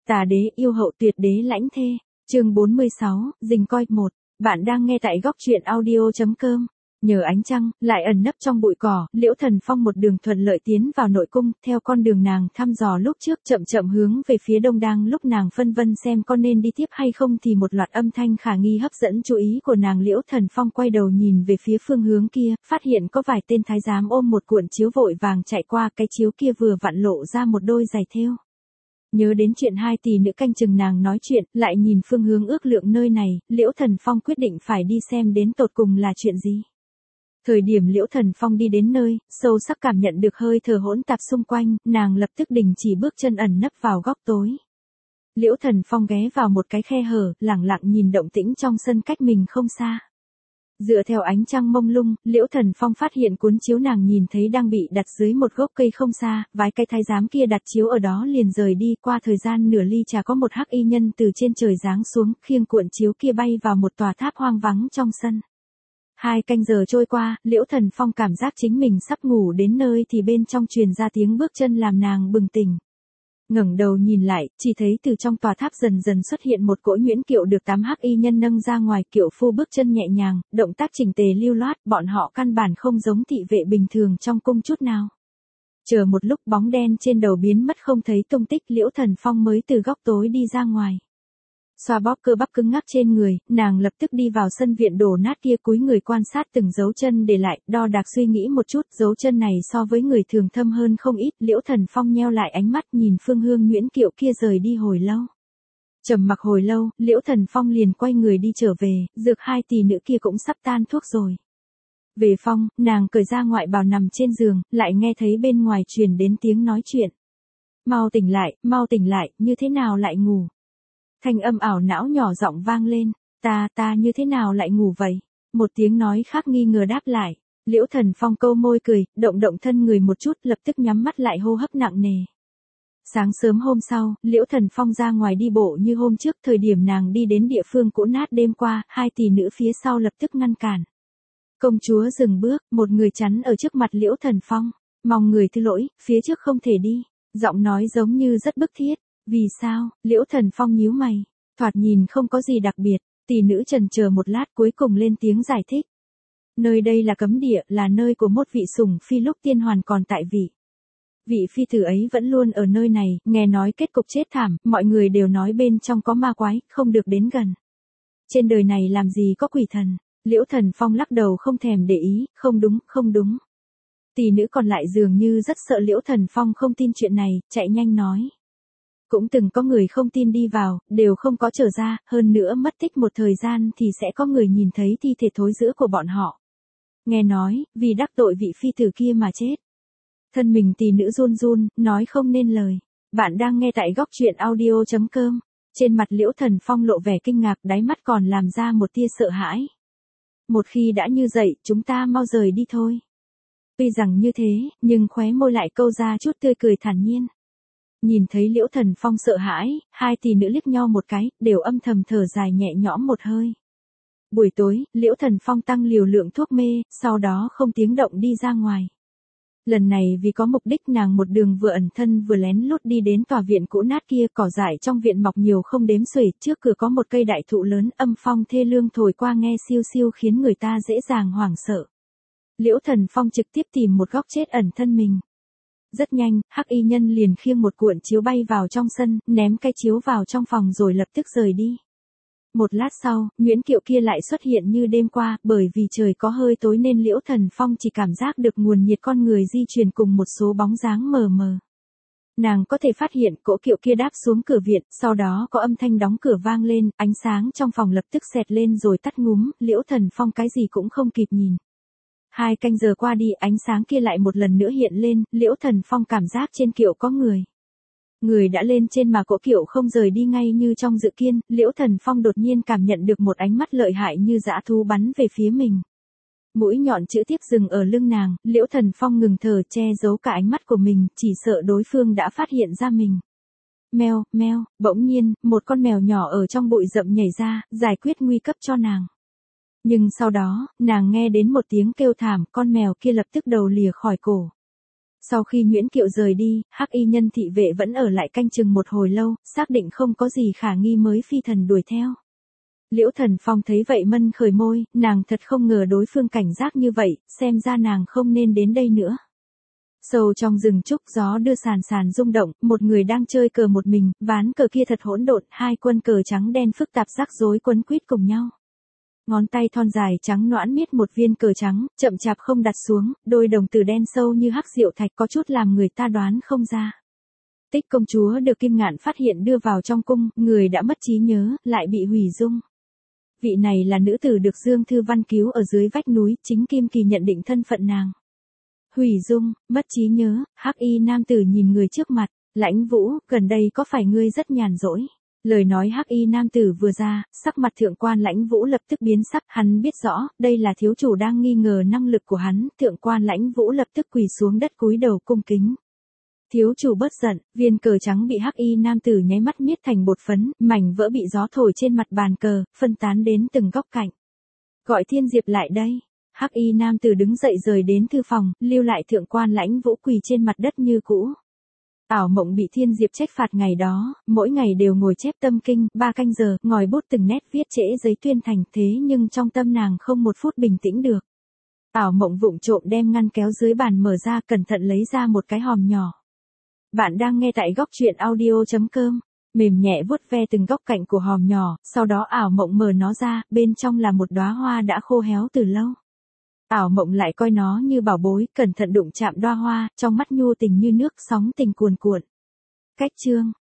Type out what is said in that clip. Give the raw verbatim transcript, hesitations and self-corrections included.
Tà đế yêu hậu tuyệt đế lãnh thê. Chương bốn mươi sáu, Dình coi một. Bạn đang nghe tại góc truyện audio chấm com. Nhờ ánh trăng, lại ẩn nấp trong bụi cỏ, Liễu Thần Phong một đường thuận lợi tiến vào nội cung, theo con đường nàng thăm dò lúc trước chậm chậm hướng về phía đông. Đang lúc nàng phân vân xem có nên đi tiếp hay không thì một loạt âm thanh khả nghi hấp dẫn chú ý của nàng. Liễu Thần Phong quay đầu nhìn về phía phương hướng kia, phát hiện có vài tên thái giám ôm một cuộn chiếu vội vàng chạy qua, cái chiếu kia vừa vặn lộ ra một đôi giày thêu. Nhớ đến chuyện hai tỷ nữ canh chừng nàng nói chuyện, lại nhìn phương hướng ước lượng nơi này, Liễu Thần Phong quyết định phải đi xem đến tột cùng là chuyện gì. Thời điểm Liễu Thần Phong đi đến nơi, sâu sắc cảm nhận được hơi thở hỗn tạp xung quanh, nàng lập tức đình chỉ bước chân ẩn nấp vào góc tối. Liễu Thần Phong ghé vào một cái khe hở, lẳng lặng nhìn động tĩnh trong sân cách mình không xa. Dựa theo ánh trăng mông lung, Liễu Thần Phong phát hiện cuốn chiếu nàng nhìn thấy đang bị đặt dưới một gốc cây không xa, vài cái thái giám kia đặt chiếu ở đó liền rời đi. Qua thời gian nửa ly trà có một hắc y nhân từ trên trời giáng xuống, khiêng cuộn chiếu kia bay vào một tòa tháp hoang vắng trong sân. Hai canh giờ trôi qua, Liễu Thần Phong cảm giác chính mình sắp ngủ đến nơi thì bên trong truyền ra tiếng bước chân làm nàng bừng tỉnh. Ngẩng đầu nhìn lại, chỉ thấy từ trong tòa tháp dần dần xuất hiện một cỗ nhuyễn kiệu được tám hắc y nhân nâng ra ngoài. Kiệu phu bước chân nhẹ nhàng, động tác chỉnh tề lưu loát, bọn họ căn bản không giống thị vệ bình thường trong cung chút nào. Chờ một lúc bóng đen trên đầu biến mất không thấy tung tích, Liễu Thần Phong mới từ góc tối đi ra ngoài. Xoa bóp cơ bắp cứng ngắc trên người, nàng lập tức đi vào sân viện đổ nát kia, cúi người quan sát từng dấu chân để lại, đo đạc suy nghĩ một chút, dấu chân này so với người thường thâm hơn không ít. Liễu Thần Phong nheo lại ánh mắt nhìn phương hương nhuyễn kiệu kia rời đi hồi lâu. Trầm mặc hồi lâu, Liễu Thần Phong liền quay người đi trở về, dược hai tỷ nữ kia cũng sắp tan thuốc rồi. Về phòng, nàng cởi ra ngoại bào nằm trên giường, lại nghe thấy bên ngoài truyền đến tiếng nói chuyện. Mau tỉnh lại, mau tỉnh lại, như thế nào lại ngủ? Thanh âm ảo não nhỏ giọng vang lên, ta, ta như thế nào lại ngủ vậy? Một tiếng nói khác nghi ngờ đáp lại. Liễu Thần Phong câu môi cười, động động thân người một chút, lập tức nhắm mắt lại hô hấp nặng nề. Sáng sớm hôm sau, Liễu Thần Phong ra ngoài đi bộ như hôm trước. Thời điểm nàng đi đến địa phương cũ nát đêm qua, hai tỷ nữ phía sau lập tức ngăn cản. Công chúa dừng bước, một người chắn ở trước mặt Liễu Thần Phong. Mong người thứ lỗi, phía trước không thể đi. Giọng nói giống như rất bức thiết. Vì sao? Liễu Thần Phong nhíu mày. Thoạt nhìn không có gì đặc biệt. Tỷ nữ chần chờ một lát cuối cùng lên tiếng giải thích. Nơi đây là cấm địa, là nơi của một vị sủng phi lúc tiên hoàn còn tại vị. Vị phi tử ấy vẫn luôn ở nơi này, nghe nói kết cục chết thảm, mọi người đều nói bên trong có ma quái, không được đến gần. Trên đời này làm gì có quỷ thần? Liễu Thần Phong lắc đầu không thèm để ý, không đúng, không đúng. Tỷ nữ còn lại dường như rất sợ Liễu Thần Phong không tin chuyện này, chạy nhanh nói. Cũng từng có người không tin đi vào, đều không có trở ra, hơn nữa mất tích một thời gian thì sẽ có người nhìn thấy thi thể thối rữa của bọn họ. Nghe nói, vì đắc tội vị phi tử kia mà chết. Thân mình tỷ nữ run run, nói không nên lời. Bạn đang nghe tại góc truyện audio chấm com. Trên mặt Liễu Thần Phong lộ vẻ kinh ngạc, đáy mắt còn làm ra một tia sợ hãi. Một khi đã như vậy, chúng ta mau rời đi thôi. Tuy rằng như thế, nhưng khóe môi lại câu ra chút tươi cười thản nhiên. Nhìn thấy Liễu Thần Phong sợ hãi, hai tỷ nữ liếc nhau một cái, đều âm thầm thở dài nhẹ nhõm một hơi. Buổi tối, Liễu Thần Phong tăng liều lượng thuốc mê, sau đó không tiếng động đi ra ngoài. Lần này vì có mục đích, nàng một đường vừa ẩn thân vừa lén lút đi đến tòa viện cũ nát kia. Cỏ dại trong viện mọc nhiều không đếm xuể, trước cửa có một cây đại thụ lớn, âm phong thê lương thổi qua nghe siêu siêu khiến người ta dễ dàng hoảng sợ. Liễu Thần Phong trực tiếp tìm một góc chết ẩn thân mình. Rất nhanh, hắc y nhân liền khiêng một cuộn chiếu bay vào trong sân, ném cái chiếu vào trong phòng rồi lập tức rời đi. Một lát sau, nhuyễn kiệu kia lại xuất hiện như đêm qua, bởi vì trời có hơi tối nên Liễu Thần Phong chỉ cảm giác được nguồn nhiệt con người di chuyển cùng một số bóng dáng mờ mờ. Nàng có thể phát hiện cỗ kiệu kia đáp xuống cửa viện, sau đó có âm thanh đóng cửa vang lên, ánh sáng trong phòng lập tức xẹt lên rồi tắt ngúm. Liễu Thần Phong cái gì cũng không kịp nhìn. Hai canh giờ qua đi, ánh sáng kia lại một lần nữa hiện lên, Liễu Thần Phong cảm giác trên kiệu có người. Người đã lên trên mà cỗ kiệu không rời đi ngay như trong dự kiến. Liễu Thần Phong đột nhiên cảm nhận được một ánh mắt lợi hại như dã thú bắn về phía mình. Mũi nhọn chữ tiếp dừng ở lưng nàng, Liễu Thần Phong ngừng thở che giấu cả ánh mắt của mình, chỉ sợ đối phương đã phát hiện ra mình. Mèo, mèo, bỗng nhiên, một con mèo nhỏ ở trong bụi rậm nhảy ra, giải quyết nguy cấp cho nàng. Nhưng sau đó, nàng nghe đến một tiếng kêu thảm, con mèo kia lập tức đầu lìa khỏi cổ. Sau khi Nguyễn Kiệu rời đi, hắc y nhân thị vệ vẫn ở lại canh chừng một hồi lâu, xác định không có gì khả nghi mới phi thần đuổi theo. Liễu Thần Phong thấy vậy mân khởi môi, nàng thật không ngờ đối phương cảnh giác như vậy, xem ra nàng không nên đến đây nữa. Sâu trong rừng trúc gió đưa sàn sàn rung động, một người đang chơi cờ một mình, ván cờ kia thật hỗn độn, hai quân cờ trắng đen phức tạp rắc rối quấn quýt cùng nhau. Ngón tay thon dài trắng nõn miết một viên cờ trắng, chậm chạp không đặt xuống, đôi đồng tử đen sâu như hắc diệu thạch có chút làm người ta đoán không ra. Tích công chúa được Kim Ngạn phát hiện đưa vào trong cung, người đã mất trí nhớ, lại bị hủy dung. Vị này là nữ tử được Dương Thư Văn cứu ở dưới vách núi, chính Kim Kỳ nhận định thân phận nàng. Hủy dung, mất trí nhớ, hắc y nam tử nhìn người trước mặt, Lãnh Vũ, gần đây có phải ngươi rất nhàn rỗi? Lời nói hắc y nam tử vừa ra, sắc mặt thượng quan Lãnh Vũ lập tức biến sắc, hắn biết rõ, đây là thiếu chủ đang nghi ngờ năng lực của hắn, thượng quan Lãnh Vũ lập tức quỳ xuống đất cúi đầu cung kính. Thiếu chủ bớt giận, viên cờ trắng bị hắc y nam tử nháy mắt miết thành bột phấn, mảnh vỡ bị gió thổi trên mặt bàn cờ, phân tán đến từng góc cạnh. Gọi Thiên Diệp lại đây. Hắc y nam tử đứng dậy rời đến thư phòng, lưu lại thượng quan Lãnh Vũ quỳ trên mặt đất như cũ. Ảo Mộng bị Thiên Diệp trách phạt ngày đó, mỗi ngày đều ngồi chép tâm kinh, ba canh giờ, ngòi bút từng nét viết trễ giấy tuyên thành, thế nhưng trong tâm nàng không một phút bình tĩnh được. Ảo Mộng vụng trộm đem ngăn kéo dưới bàn mở ra, cẩn thận lấy ra một cái hòm nhỏ. Bạn đang nghe tại góc truyện audio chấm com, mềm nhẹ vuốt ve từng góc cạnh của hòm nhỏ, sau đó Ảo Mộng mở nó ra, bên trong là một đóa hoa đã khô héo từ lâu. Ảo Mộng lại coi nó như bảo bối, cẩn thận đụng chạm đóa hoa, trong mắt nhu tình như nước, sóng tình cuồn cuộn. Cách chương,